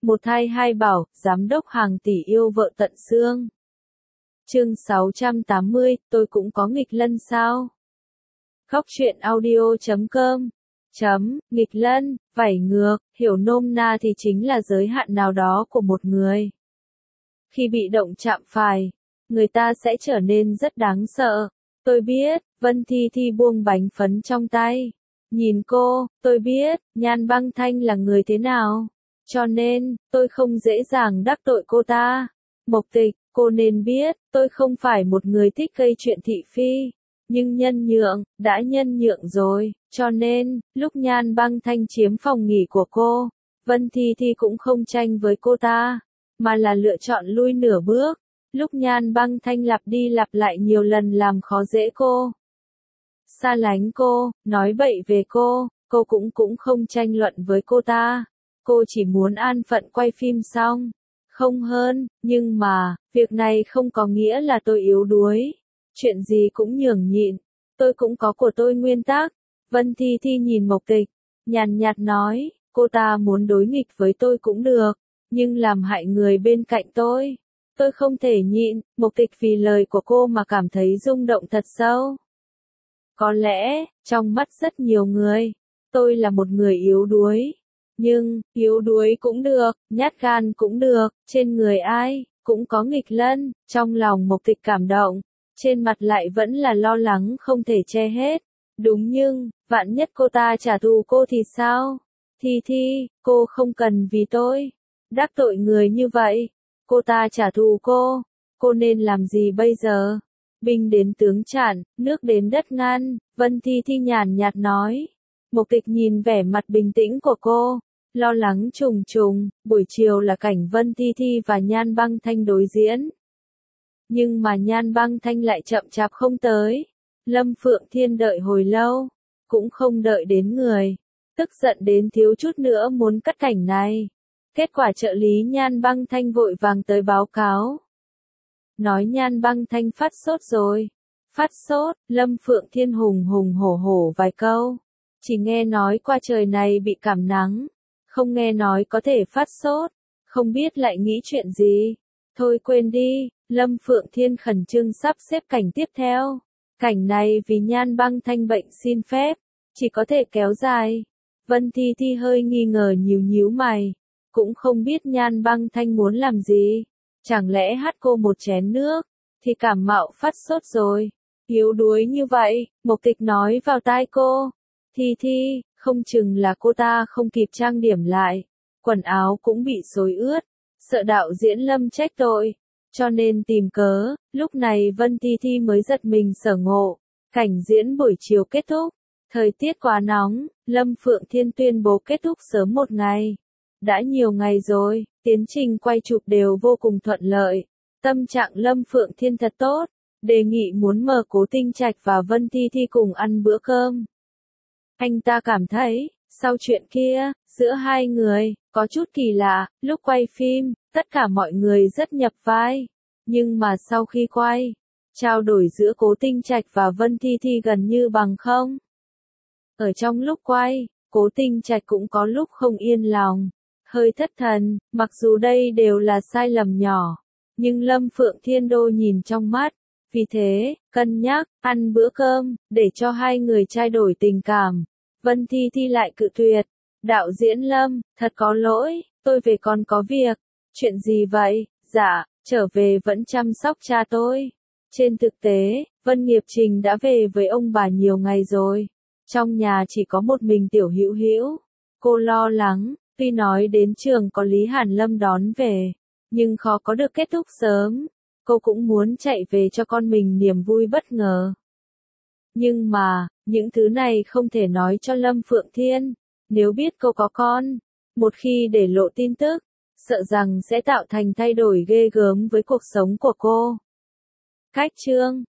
Một thai hai bảo, giám đốc hàng tỷ yêu vợ tận xương. Chương 680, tôi cũng có nghịch lân sao? Khóc chuyện audio.com nghịch lân, vảy ngược, hiểu nôm na thì chính là giới hạn nào đó của một người. Khi bị động chạm phải, người ta sẽ trở nên rất đáng sợ. Tôi biết, Vân Thi Thi buông bánh phấn trong tay. Nhìn cô, tôi biết, Nhan Băng Thanh là người thế nào. Cho nên, tôi không dễ dàng đắc tội cô ta. Mộc Tịch, cô nên biết, tôi không phải một người thích gây chuyện thị phi. Nhưng nhân nhượng, đã nhân nhượng rồi, cho nên, lúc Nhan Băng Thanh chiếm phòng nghỉ của cô, Vân Thi Thi cũng không tranh với cô ta, mà là lựa chọn lui nửa bước. Lúc Nhan Băng Thanh lặp đi lặp lại nhiều lần làm khó dễ cô, xa lánh cô, nói bậy về cô cũng không tranh luận với cô ta. Cô chỉ muốn an phận quay phim xong, không hơn, nhưng mà, việc này không có nghĩa là tôi yếu đuối. Chuyện gì cũng nhường nhịn, tôi cũng có của tôi nguyên tắc. Vân Thi Thi nhìn Mộc Tịch, nhàn nhạt nói, cô ta muốn đối nghịch với tôi cũng được, nhưng làm hại người bên cạnh tôi không thể nhịn. Mộc Tịch vì lời của cô mà cảm thấy rung động thật sâu. Có lẽ, trong mắt rất nhiều người, tôi là một người yếu đuối. Nhưng, yếu đuối cũng được, nhát gan cũng được, trên người ai, cũng có nghịch lân. Trong lòng Mộc Tịch cảm động, trên mặt lại vẫn là lo lắng không thể che hết. Đúng, nhưng, vạn nhất cô ta trả thù cô thì sao? Thi Thi, cô không cần vì tôi đắc tội người như vậy. Cô ta trả thù cô nên làm gì bây giờ? Binh đến tướng chặn, nước đến đất ngăn, Vân Thi Thi nhàn nhạt nói. Mộc Tịch nhìn vẻ mặt bình tĩnh của cô, lo lắng trùng trùng. Buổi chiều là cảnh Vân Thi Thi và Nhan Băng Thanh đối diễn. Nhưng mà Nhan Băng Thanh lại chậm chạp không tới. Lâm Phượng Thiên đợi hồi lâu, cũng không đợi đến người. Tức giận đến thiếu chút nữa muốn cắt cảnh này. Kết quả trợ lý Nhan Băng Thanh vội vàng tới báo cáo. Nói Nhan Băng Thanh phát sốt rồi. Phát sốt, Lâm Phượng Thiên hùng hùng hổ hổ vài câu. Chỉ nghe nói qua trời này bị cảm nắng. Không nghe nói có thể phát sốt. Không biết lại nghĩ chuyện gì. Thôi quên đi, Lâm Phượng Thiên khẩn trương sắp xếp cảnh tiếp theo. Cảnh này vì Nhan Băng Thanh bệnh xin phép, chỉ có thể kéo dài. Vân Thi Thi hơi nghi ngờ nhíu mày. Cũng không biết Nhan Băng Thanh muốn làm gì. Chẳng lẽ hát cô một chén nước, thì cảm mạo phát sốt rồi. Yếu đuối như vậy, Mộc Tịch nói vào tai cô. Thi Thi, không chừng là cô ta không kịp trang điểm lại. Quần áo cũng bị xối ướt. Sợ đạo diễn Lâm trách tội. Cho nên tìm cớ, lúc này Vân Thi Thi mới giật mình sở ngộ. Cảnh diễn buổi chiều kết thúc. Thời tiết quá nóng, Lâm Phượng Thiên tuyên bố kết thúc sớm một ngày. Đã nhiều ngày rồi, tiến trình quay chụp đều vô cùng thuận lợi. Tâm trạng Lâm Phượng Thiên thật tốt, đề nghị muốn mời Cố Tinh Trạch và Vân Thi Thi cùng ăn bữa cơm. Anh ta cảm thấy, sau chuyện kia, giữa hai người, có chút kỳ lạ. Lúc quay phim, tất cả mọi người rất nhập vai. Nhưng mà sau khi quay, trao đổi giữa Cố Tinh Trạch và Vân Thi Thi gần như bằng không. Ở trong lúc quay, Cố Tinh Trạch cũng có lúc không yên lòng, hơi thất thần. Mặc dù đây đều là sai lầm nhỏ, nhưng Lâm Phượng Thiên đô nhìn trong mắt. Vì thế, cân nhắc, ăn bữa cơm, để cho hai người trao đổi tình cảm. Vân Thi Thi lại cự tuyệt. Đạo diễn Lâm, thật có lỗi, tôi về còn có việc. Chuyện gì vậy? Dạ, trở về vẫn chăm sóc cha tôi. Trên thực tế, Vân Nghiệp Trình đã về với ông bà nhiều ngày rồi. Trong nhà chỉ có một mình Tiểu Hữu Hữu. Cô lo lắng, tuy nói đến trường có Lý Hàn Lâm đón về, nhưng khó có được kết thúc sớm. Cô cũng muốn chạy về cho con mình niềm vui bất ngờ. Nhưng mà, những thứ này không thể nói cho Lâm Phượng Thiên. Nếu biết cô có con, một khi để lộ tin tức, sợ rằng sẽ tạo thành thay đổi ghê gớm với cuộc sống của cô. Cách chương